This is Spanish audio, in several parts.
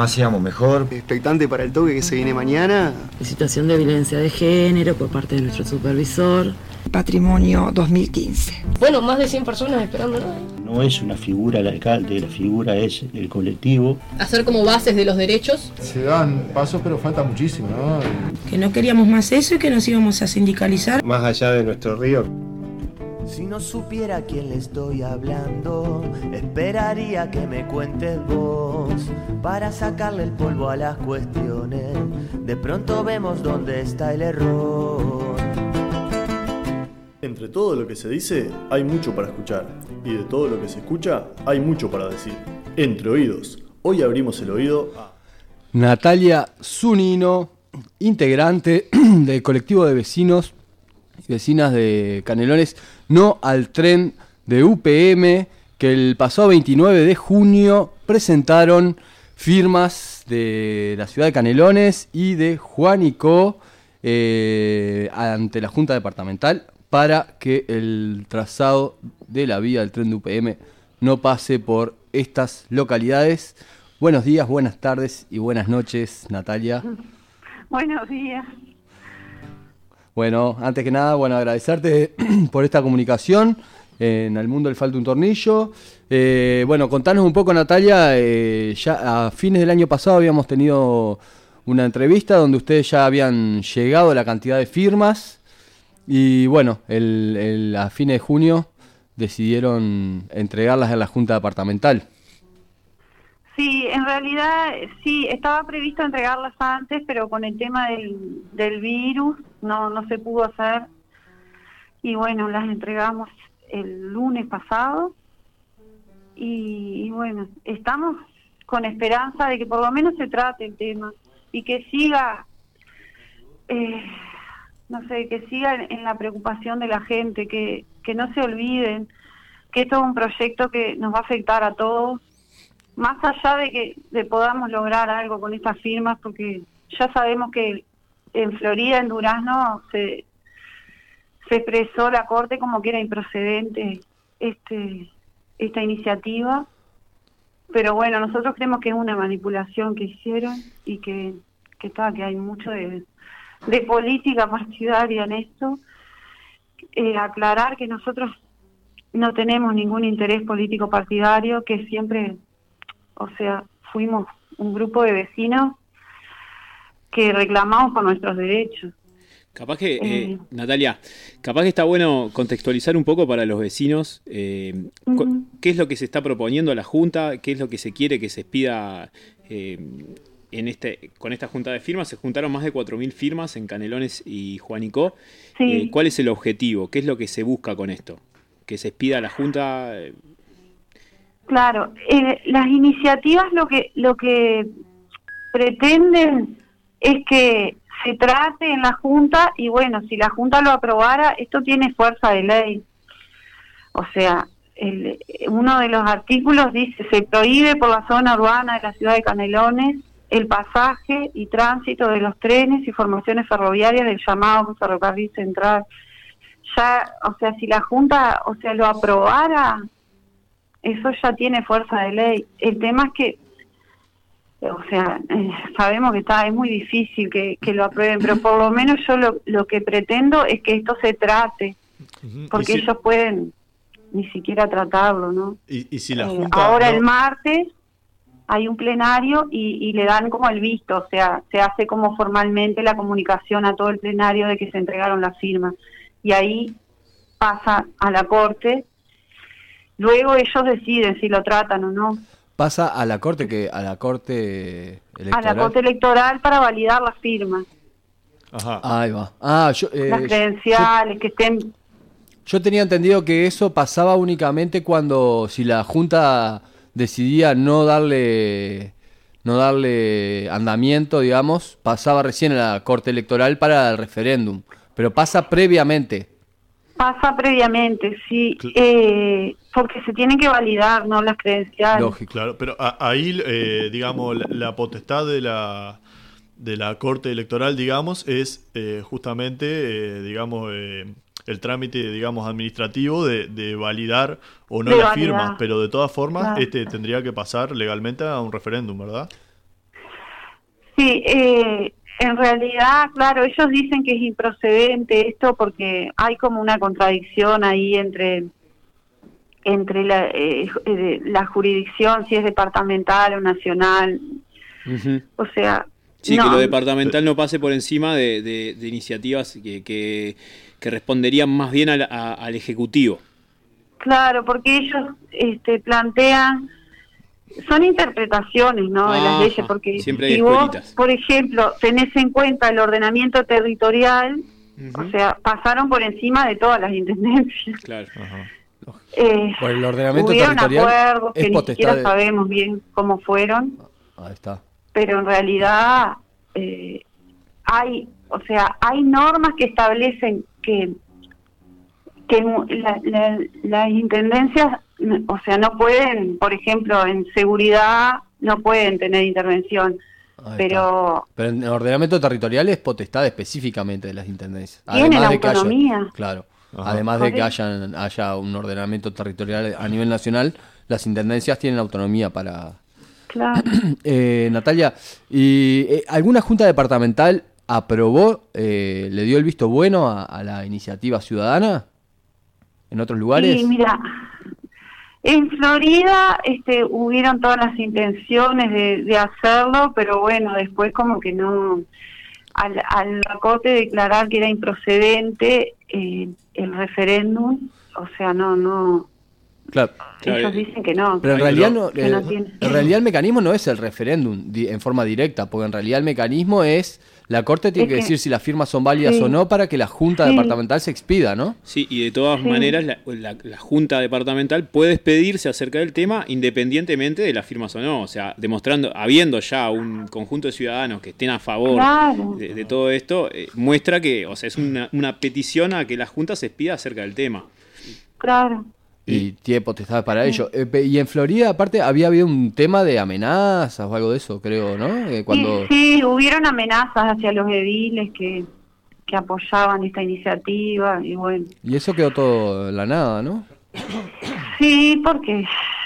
más seamos mejor. Expectante para el toque que se viene mañana. La situación de violencia de género por parte de nuestro supervisor. Patrimonio 2015. Bueno, más de 100 personas esperando, ¿no? No es una figura el alcalde, la figura es el colectivo. Hacer como bases de los derechos. Se dan pasos, pero falta muchísimo, ¿no? Que no queríamos más eso y que nos íbamos a sindicalizar. Más allá de nuestro río. Si no supiera a quién le estoy hablando, esperaría que me cuentes vos, para sacarle el polvo a las cuestiones. De pronto vemos dónde está el error. Entre todo lo que se dice, hay mucho para escuchar. Y de todo lo que se escucha, hay mucho para decir. Entre oídos. Hoy abrimos el oído a Natalia Zunino, integrante del colectivo de vecinos y vecinas de Canelones, no al tren de UPM, que el pasado 29 de junio presentaron firmas de la ciudad de Canelones y de Juanico ante la Junta Departamental para que el trazado de la vía del tren de UPM no pase por estas localidades. Buenos días, buenas tardes y buenas noches, Natalia. Buenos días. Bueno, antes que nada, agradecerte por esta comunicación. En El Mundo le falta un tornillo. Contanos un poco, Natalia. Ya a fines del año pasado habíamos tenido una entrevista donde ustedes ya habían llegado a la cantidad de firmas. Y bueno, a fines de junio decidieron entregarlas en la Junta Departamental. Sí, en realidad sí, estaba previsto entregarlas antes, pero con el tema del virus no se pudo hacer. Y bueno, las entregamos el lunes pasado. Y bueno, estamos con esperanza de que por lo menos se trate el tema y que siga, que siga en la preocupación de la gente, que no se olviden que esto es un proyecto que nos va a afectar a todos. Más allá de podamos lograr algo con estas firmas, porque ya sabemos que en Florida, en Durazno, se expresó la Corte como que era improcedente esta iniciativa. Pero bueno, nosotros creemos que es una manipulación que hicieron y que hay mucho de política partidaria en esto. Aclarar que nosotros no tenemos ningún interés político partidario, que siempre... fuimos un grupo de vecinos que reclamamos por nuestros derechos. Capaz que, Natalia, capaz que está bueno contextualizar un poco para los vecinos qué es lo que se está proponiendo a la Junta, qué es lo que se quiere que se expida con esta junta de firmas. Se juntaron más de 4.000 firmas en Canelones y Juanico. Sí. ¿Cuál es el objetivo? ¿Qué es lo que se busca con esto? ¿Que se expida a la Junta? Claro, las iniciativas lo que pretenden es que se trate en la Junta y bueno, si la Junta lo aprobara, esto tiene fuerza de ley. O sea, uno de los artículos dice: se prohíbe por la zona urbana de la ciudad de Canelones el pasaje y tránsito de los trenes y formaciones ferroviarias del llamado ferrocarril central. Ya, si la Junta, lo aprobara, eso ya tiene fuerza de ley. El tema es que, sabemos que es muy difícil que lo aprueben, pero por lo menos yo lo que pretendo es que esto se trate, porque ellos pueden ni siquiera tratarlo, ¿no? Y si la Junta... Ahora el martes hay un plenario y le dan como el visto, se hace como formalmente la comunicación a todo el plenario de que se entregaron las firmas, y ahí pasa a la Corte. Luego ellos deciden si lo tratan o no. Pasa a la Corte electoral. A la Corte electoral para validar las firmas. Ajá. Ahí va. Las credenciales, que estén... Yo tenía entendido que eso pasaba únicamente si la Junta decidía no darle andamiento, digamos, pasaba recién a la Corte electoral para el referéndum. Pero pasa previamente. Pasa previamente, sí, porque se tienen que validar, ¿no?, las credenciales. Lógico. Claro, pero ahí, digamos, la potestad de la Corte Electoral, digamos, es justamente, digamos, el trámite, digamos, administrativo de validar o no las firmas, pero de todas formas, claro, tendría que pasar legalmente a un referéndum, ¿verdad? Sí, en realidad, claro, ellos dicen que es improcedente esto porque hay como una contradicción ahí entre la jurisdicción, si es departamental o nacional. Uh-huh. O sea, sí, no. Que lo departamental no pase por encima de iniciativas que responderían más bien al Ejecutivo. Claro, porque ellos plantean, son interpretaciones, ¿no?, de las leyes, porque si vos, por ejemplo, tenés en cuenta el ordenamiento territorial, uh-huh, o sea, pasaron por encima de todas las intendencias. Claro. Por el ordenamiento hubieron territorial acuerdos que ni siquiera sabemos bien cómo fueron. Ahí está. Pero en realidad hay normas que establecen que las intendencias, o sea, no pueden, por ejemplo, en seguridad no pueden tener intervención. Pero en el ordenamiento territorial es potestad específicamente de las intendencias. Tienen autonomía. Claro. Ajá. Además de que haya un ordenamiento territorial a nivel nacional, las intendencias tienen autonomía para... Claro. Natalia, ¿y alguna junta departamental aprobó, le dio el visto bueno a la iniciativa ciudadana en otros lugares? Sí, mira, en Florida hubieron todas las intenciones de hacerlo, pero bueno, después como que no... Al la Corte declarar que era improcedente el referéndum, o sea, no. Claro. Ellos dicen que no. Pero en realidad no tiene. En realidad el mecanismo no es el referéndum en forma directa, porque en realidad el mecanismo es la Corte tiene que decir si las firmas son válidas o no para que la Junta departamental se expida, ¿no? Sí, y de todas maneras la Junta departamental puede expedirse acerca del tema independientemente de las firmas o no, o sea, habiendo ya un conjunto de ciudadanos que estén a favor de todo esto, muestra que, o sea, es una petición a que la Junta se expida acerca del tema. Claro. Y tiene potestad para ello. Y en Florida, aparte, había habido un tema de amenazas o algo de eso, creo, ¿no? Sí, hubieron amenazas hacia los ediles que apoyaban esta iniciativa y bueno. Y eso quedó todo en la nada, ¿no? Sí, porque,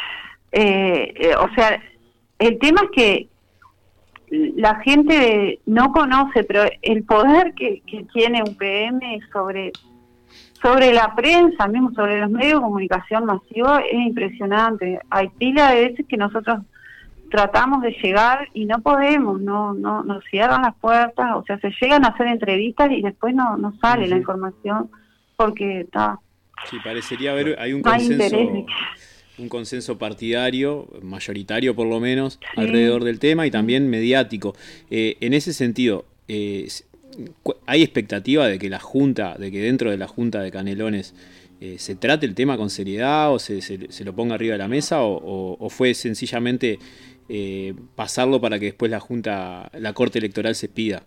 o sea, el tema es que la gente no conoce, pero el poder que tiene UPM sobre la prensa, mismo sobre los medios de comunicación masivos, es impresionante. Hay pila de veces que nosotros tratamos de llegar y no podemos, no nos cierran las puertas, o sea, se llegan a hacer entrevistas y después no sale la información porque está... Sí, parecería hay un consenso partidario, mayoritario por lo menos, alrededor del tema y también mediático. En ese sentido, ¿hay expectativa de que dentro de la Junta de Canelones se trate el tema con seriedad o se lo ponga arriba de la mesa o fue sencillamente pasarlo para que después la Corte Electoral se expida?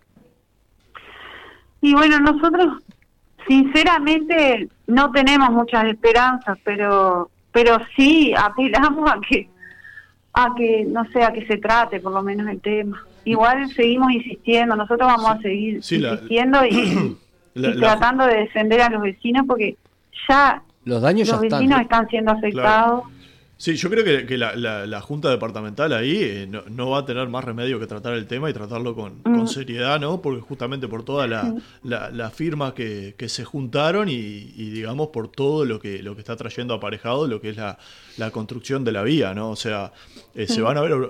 Y bueno, nosotros sinceramente no tenemos muchas esperanzas, pero sí apelamos a que no sé, a que se trate por lo menos el tema. Igual seguimos insistiendo, nosotros vamos a seguir insistiendo y tratando de defender a los vecinos porque ya los vecinos están siendo afectados. Claro. Sí, yo creo que la Junta Departamental ahí no va a tener más remedio que tratar el tema y tratarlo con seriedad, ¿no? Porque justamente por todas las firmas que se juntaron y digamos por todo lo que está trayendo aparejado lo que es la construcción de la vía, ¿no? O sea, se van a ver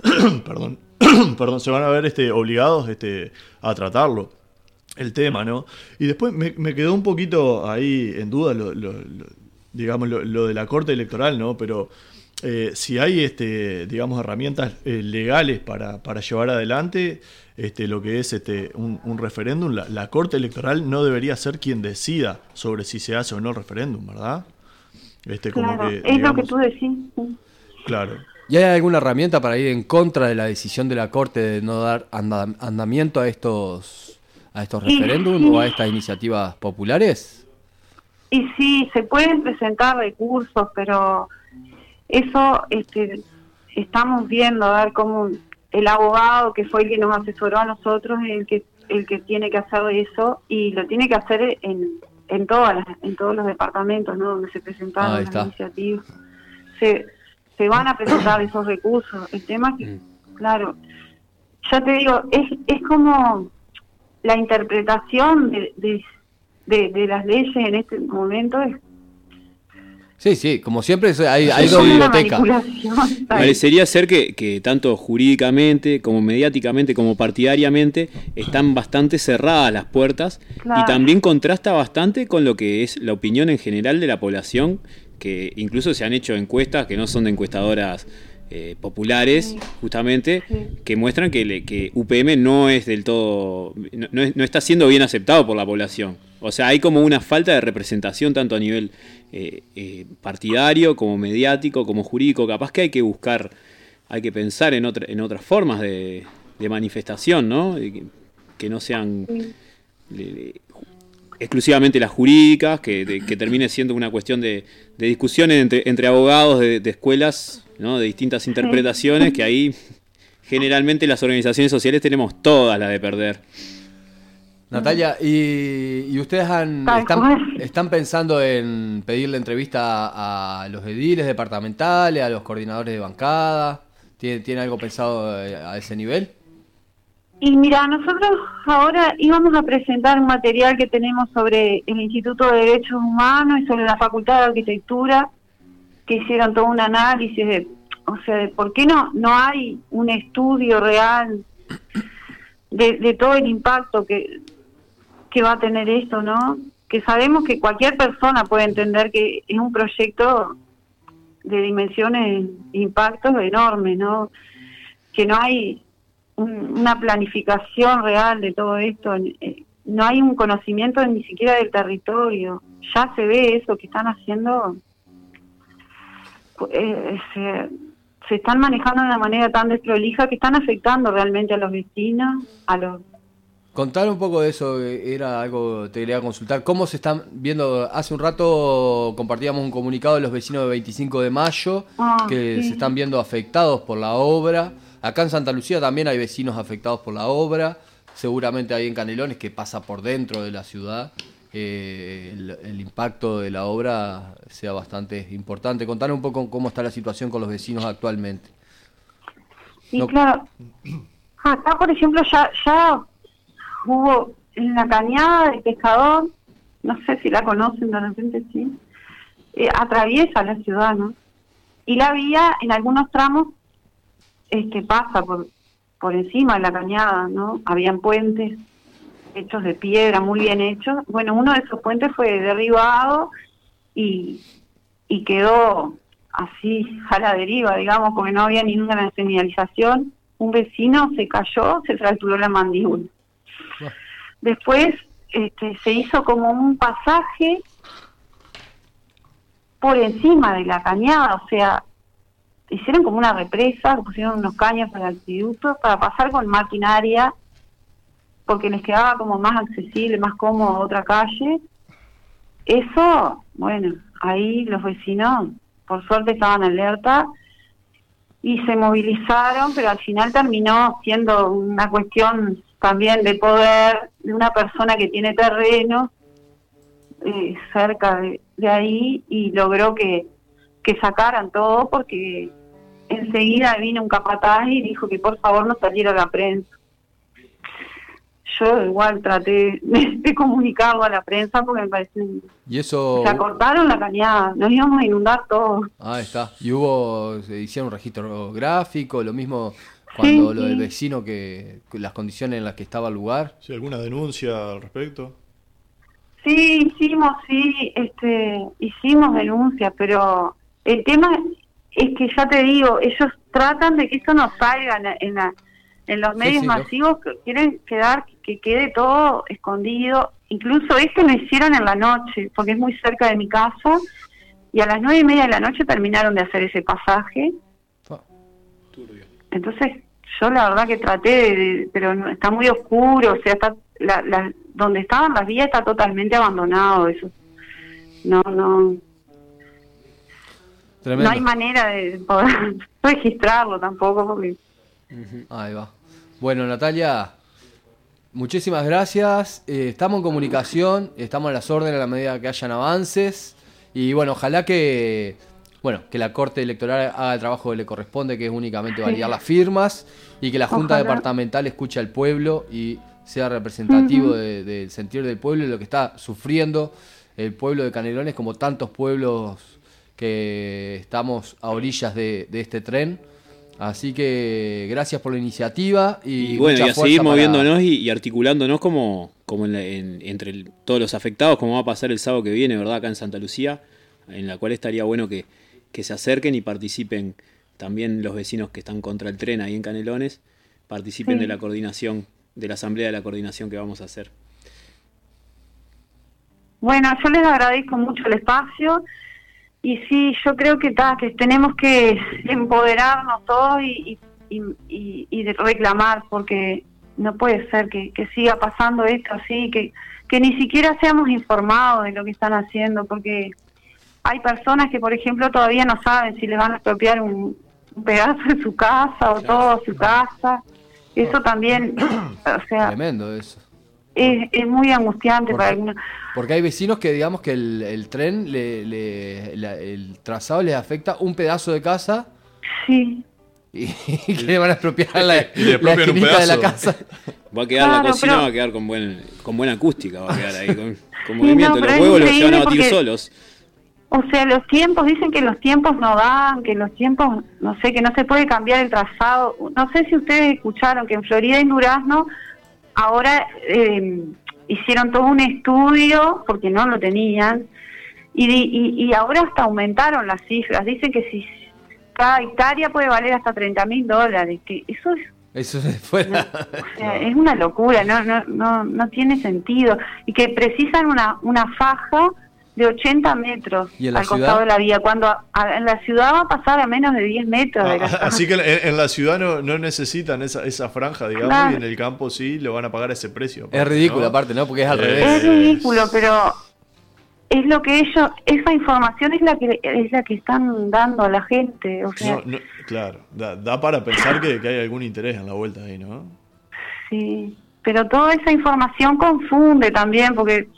se van a ver obligados a tratarlo, el tema, ¿no? Y después me quedó un poquito ahí en duda digamos lo de la Corte Electoral, ¿no? Pero si hay digamos herramientas legales para llevar adelante lo que es un referéndum, la Corte Electoral no debería ser quien decida sobre si se hace o no el referéndum, ¿verdad? Claro, como que, es lo que tú decís. Claro. ¿Y hay alguna herramienta para ir en contra de la decisión de la Corte de no dar andamiento a estos referéndums o a estas iniciativas populares? Y sí, se pueden presentar recursos, pero eso estamos viendo, a ver cómo el abogado que fue el que nos asesoró a nosotros es el que tiene que hacer eso y lo tiene que hacer en todos los departamentos, ¿no? Donde se presentaron las iniciativas. Se van a presentar esos recursos. El tema es que, claro, ya te digo, es como la interpretación de las leyes en este momento es... Sí, como siempre hay dos bibliotecas. Parecería ser que tanto jurídicamente, como mediáticamente, como partidariamente, están bastante cerradas las puertas, claro. Y también contrasta bastante con lo que es la opinión en general de la población, que incluso se han hecho encuestas que no son de encuestadoras populares, sí. Justamente, sí. Que muestran que UPM no es del todo, no está siendo bien aceptado por la población. O sea, hay como una falta de representación tanto a nivel partidario, como mediático, como jurídico. Capaz que hay que buscar, hay que pensar en otras formas de manifestación, ¿no? Que no sean exclusivamente las jurídicas, que termine siendo una cuestión de discusiones entre abogados de escuelas, ¿no? De distintas interpretaciones, que ahí generalmente las organizaciones sociales tenemos todas las de perder. Natalia, ¿y ustedes están pensando en pedirle entrevista a los ediles departamentales, a los coordinadores de bancada? ¿Tiene algo pensado a ese nivel? Y mira, nosotros ahora íbamos a presentar un material que tenemos sobre el Instituto de Derechos Humanos y sobre la Facultad de Arquitectura, que hicieron todo un análisis de por qué no hay un estudio real de todo el impacto que va a tener esto, ¿no? Que sabemos que cualquier persona puede entender que es un proyecto de dimensiones, impactos enormes, ¿no? Que no hay una planificación real de todo esto, no hay un conocimiento ni siquiera del territorio. Ya se ve eso que están haciendo, se están manejando de una manera tan desprolija que están afectando realmente a los vecinos, a los... Contar un poco de eso, era algo que te quería consultar. ¿Cómo se están viendo? Hace un rato compartíamos un comunicado de los vecinos de 25 de mayo que se están viendo afectados por la obra. Acá en Santa Lucía también hay vecinos afectados por la obra. Seguramente ahí en Canelones, que pasa por dentro de la ciudad, el impacto de la obra sea bastante importante. Contar un poco cómo está la situación con los vecinos actualmente. Sí, claro. Acá, por ejemplo, ya hubo en la cañada del Pescador, no sé si la conocen, de repente sí, atraviesa la ciudad, ¿no? Y la vía en algunos tramos pasa por encima de la cañada, ¿no? Habían puentes hechos de piedra, muy bien hechos. Bueno, uno de esos puentes fue derribado y quedó así a la deriva, digamos, porque no había ninguna señalización. Un vecino se cayó, se fracturó la mandíbula. Después se hizo como un pasaje por encima de la cañada, o sea, hicieron como una represa, pusieron unos caños para el acueducto para pasar con maquinaria, porque les quedaba como más accesible, más cómodo otra calle. Eso, bueno, ahí los vecinos, por suerte, estaban alerta y se movilizaron, pero al final terminó siendo una cuestión también de poder de una persona que tiene terreno cerca de ahí, y logró que sacaran todo, porque enseguida vino un capataz y dijo que por favor no saliera a la prensa. Yo igual traté de comunicarlo a la prensa porque me parece... ¿Y eso? Se acortaron la cañada, nos íbamos a inundar todos. Ah, está. ¿Y se hicieron un registro gráfico, lo mismo cuando lo del vecino, que las condiciones en las que estaba el lugar? ¿Sí, alguna denuncia al respecto? Sí, hicimos denuncias, que el tema es que, ya te digo, ellos tratan de que esto no salga en los medios masivos, que quieren que quede todo escondido. Incluso lo hicieron en la noche, porque es muy cerca de mi casa, y a las 9:30 de la noche terminaron de hacer ese pasaje. Entonces, yo la verdad que traté pero no, está muy oscuro, o sea, está donde estaban las vías está totalmente abandonado, eso. No hay manera de poder registrarlo tampoco, porque... Ahí va. Bueno, Natalia, muchísimas gracias. Estamos en comunicación, estamos a las órdenes a la medida que hayan avances. Y bueno, ojalá que bueno, que la Corte Electoral haga el trabajo que le corresponde, que es únicamente validar las firmas, y que la Junta Departamental escuche al pueblo y sea representativo del sentir del pueblo y lo que está sufriendo el pueblo de Canelones, como tantos pueblos que estamos a orillas de este tren. Así que gracias por la iniciativa y bueno, mucha y a seguir fuerza moviéndonos y articulándonos como entre todos los afectados, como va a pasar el sábado que viene, ¿verdad? Acá en Santa Lucía, en la cual estaría bueno que se acerquen y participen también los vecinos que están contra el tren ahí en Canelones, participen de la coordinación, de la asamblea de la coordinación que vamos a hacer. Bueno, yo les agradezco mucho el espacio. Y sí, yo creo que tenemos que empoderarnos todos y de reclamar, porque no puede ser que siga pasando esto así, que ni siquiera seamos informados de lo que están haciendo, porque hay personas que, por ejemplo, todavía no saben si les van a expropiar un pedazo de su casa o toda su casa. Eso también, o sea... Tremendo eso. Es muy angustiante para algunos. Porque hay vecinos que digamos que el tren, el trazado les afecta un pedazo de casa. Sí. Y que le van a expropiar la esquinita un pedazo de la casa. Va a quedar la cocina, va a quedar con buena acústica, va a quedar ahí, con movimiento. Los huevos los llevan a batir solos. O sea, los tiempos, dicen que los tiempos no dan, que los tiempos, no sé, que no se puede cambiar el trazado. No sé si ustedes escucharon que en Florida y en Durazno ahora hicieron todo un estudio, porque no lo tenían, y ahora hasta aumentaron las cifras. Dicen que si cada hectárea puede valer hasta $30,000, que eso es fuera. O sea, es una locura, no tiene sentido. Y que precisan una faja de 80 metros al costado de la vía, cuando en la ciudad va a pasar a menos de 10 metros. Así que en la ciudad no necesitan esa franja, digamos, claro. Y en el campo sí lo van a pagar a ese precio. Aparte, es ridículo, ¿no? Aparte, ¿no? Porque es al revés. Es ridículo, pero es lo que esa información es la que están dando a la gente. O sea, claro, da para pensar que hay algún interés en la vuelta ahí, ¿no? Sí, pero toda esa información confunde también, porque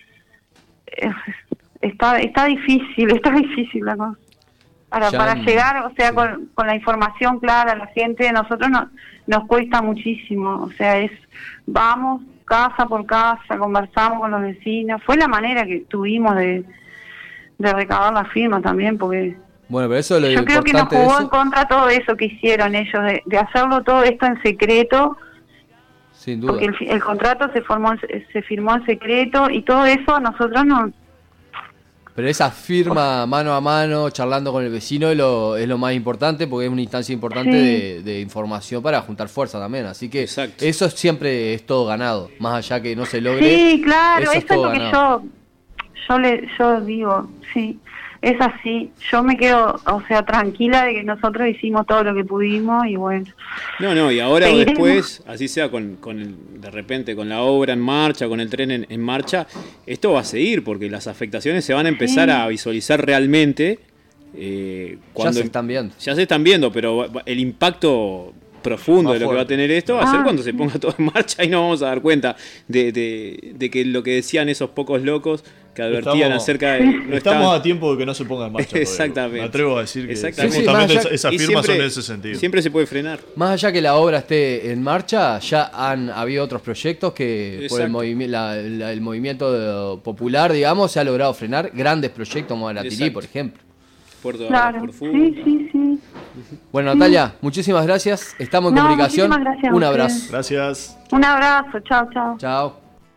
está difícil la cosa. Para llegar, o sea, con la información clara a la gente, a nosotros nos cuesta muchísimo. O sea, vamos casa por casa, conversamos con los vecinos. Fue la manera que tuvimos de recabar la firma también, porque bueno, pero eso yo creo que nos jugó en contra todo eso que hicieron ellos, de hacerlo todo esto en secreto. Sin duda. Porque el contrato se firmó en secreto y todo eso nosotros no... Pero esa firma mano a mano, charlando con el vecino, es lo más importante, porque es una instancia importante de información para juntar fuerza también. Así que eso siempre es todo ganado, más allá que no se logre. Sí, claro, eso es lo ganado. que yo digo, sí. Es así, yo me quedo, o sea, tranquila de que nosotros hicimos todo lo que pudimos y bueno. No, y ahora o después, así sea de repente con la obra en marcha, con el tren en marcha, esto va a seguir porque las afectaciones se van a empezar a visualizar realmente. Cuando ya se están viendo. Pero el impacto profundo de lo que va a tener esto va a ser cuando se ponga todo en marcha y nos vamos a dar cuenta de que lo que decían esos pocos locos que advertían acerca de... Estamos a tiempo de que no se ponga en marcha. Exactamente. Me atrevo a decir que justamente esas firmas son en ese sentido. Siempre se puede frenar. Más allá que la obra esté en marcha, ya han habido otros proyectos que por el movimiento popular, digamos, se ha logrado frenar. Grandes proyectos como la Tirí, por ejemplo. Puerto por fútbol. Sí. Bueno, Natalia, muchísimas gracias. Estamos en comunicación. Un abrazo. Gracias. Un abrazo. Chao. Chao.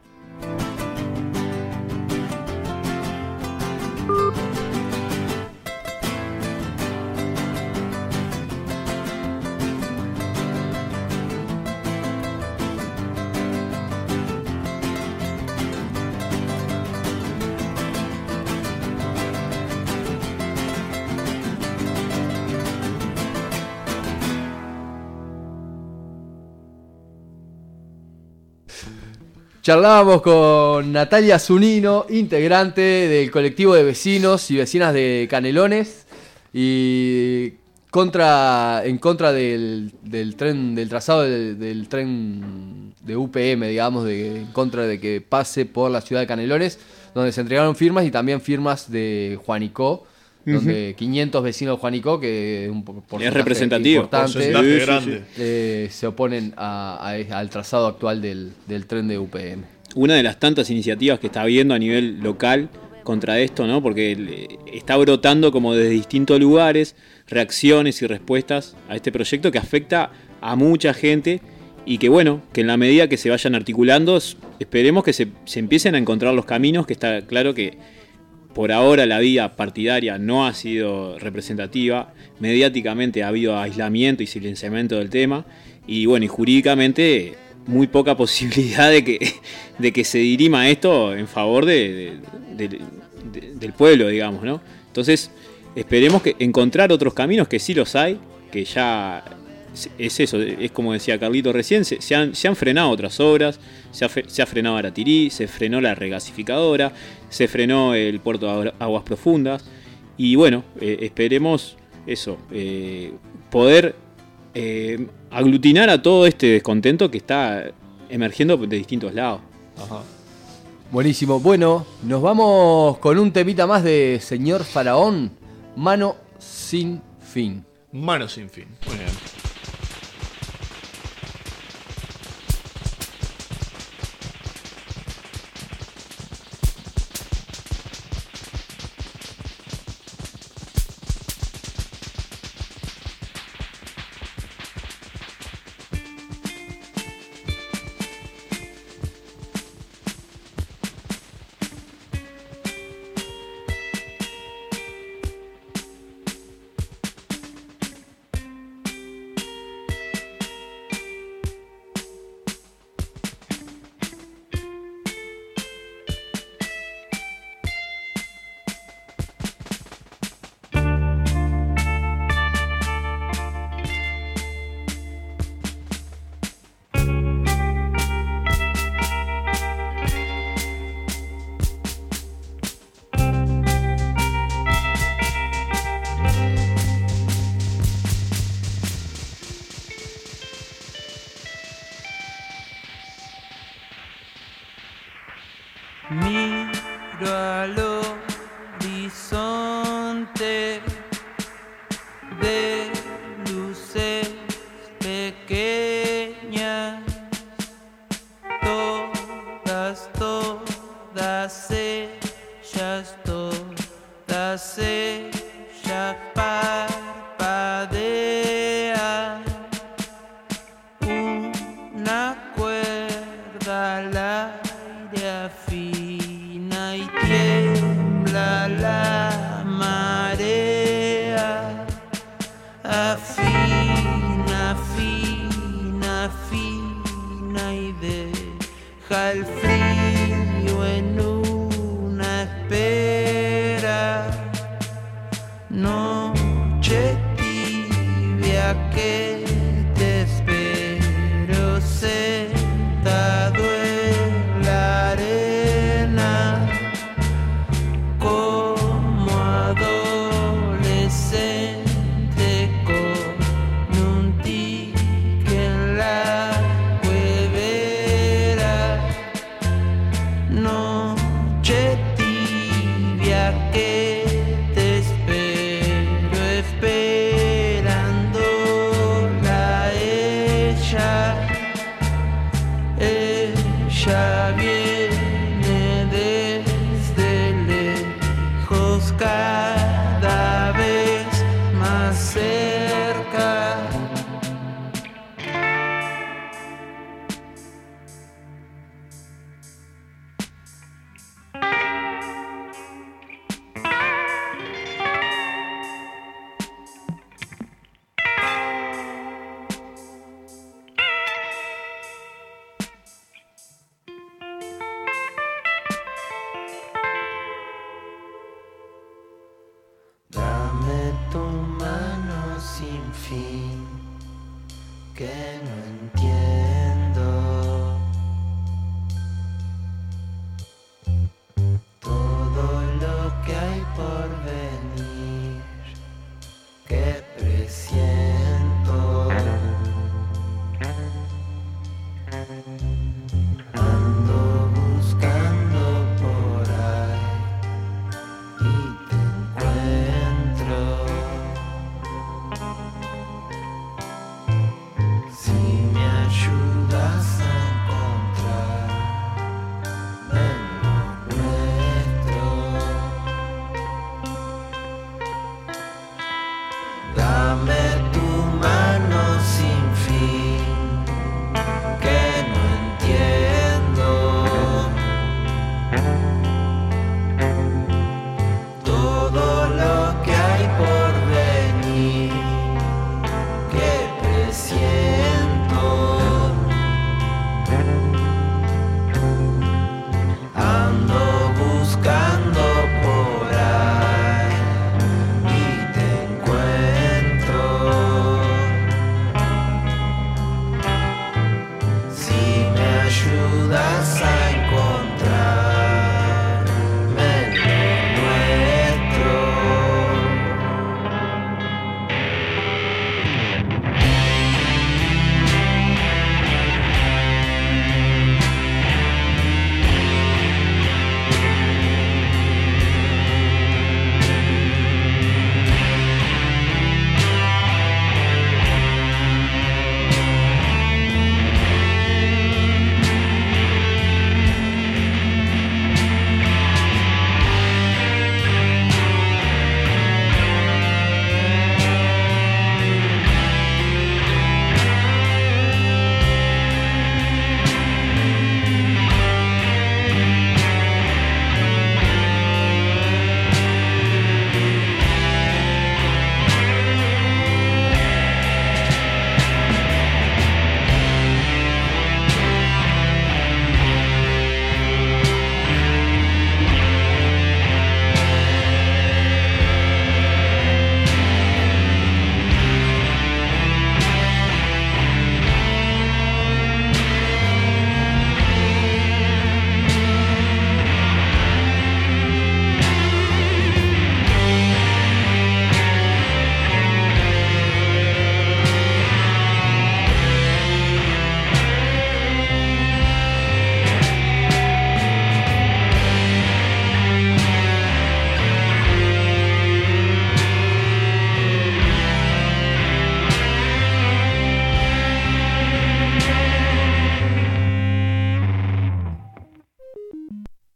Charlábamos con Natalia Zunino, integrante del colectivo de vecinos y vecinas de Canelones, y en contra del tren, del trazado del tren de UPM, digamos, en contra de que pase por la ciudad de Canelones, donde se entregaron firmas y también firmas de Juanico, donde 500 vecinos de Juanico, que es un porcentaje es representativo, importante, grande. Se oponen al trazado actual del tren de UPM. Una de las tantas iniciativas que está habiendo a nivel local contra esto, ¿no? Porque está brotando como desde distintos lugares reacciones y respuestas a este proyecto que afecta a mucha gente y que bueno, que en la medida que se vayan articulando, esperemos que se empiecen a encontrar los caminos, que está claro que por ahora la vía partidaria no ha sido representativa, mediáticamente ha habido aislamiento y silenciamiento del tema y bueno, y jurídicamente muy poca posibilidad de que se dirima esto en favor del pueblo, digamos, ¿no? Entonces, esperemos que encontrar otros caminos, que sí los hay, que ya es eso, es como decía Carlito recién, se han frenado otras obras, se ha frenado Aratirí, se frenó la regasificadora, se frenó el puerto de Aguas Profundas, y bueno, esperemos eso, poder aglutinar a todo este descontento que está emergiendo de distintos lados. Ajá. Buenísimo. Bueno, nos vamos con un temita más de Señor Faraón, Mano Sin Fin. Mano Sin Fin. Muy bien. Miro al horizonte de luces pequeñas, todas ellas parpadean, una cuerda al aire afina y tiembla la marea, afina, afina, afina y deja el frío en una espera, noche tibia que te espero sentado en la arena como adolescente con un tique en la huevera, noche tibia que te espero esperándola ella viene desde lejos cada vez más cerca. Dame tu mano sin fin, que no entiendo todo lo que hay por venir, que presiento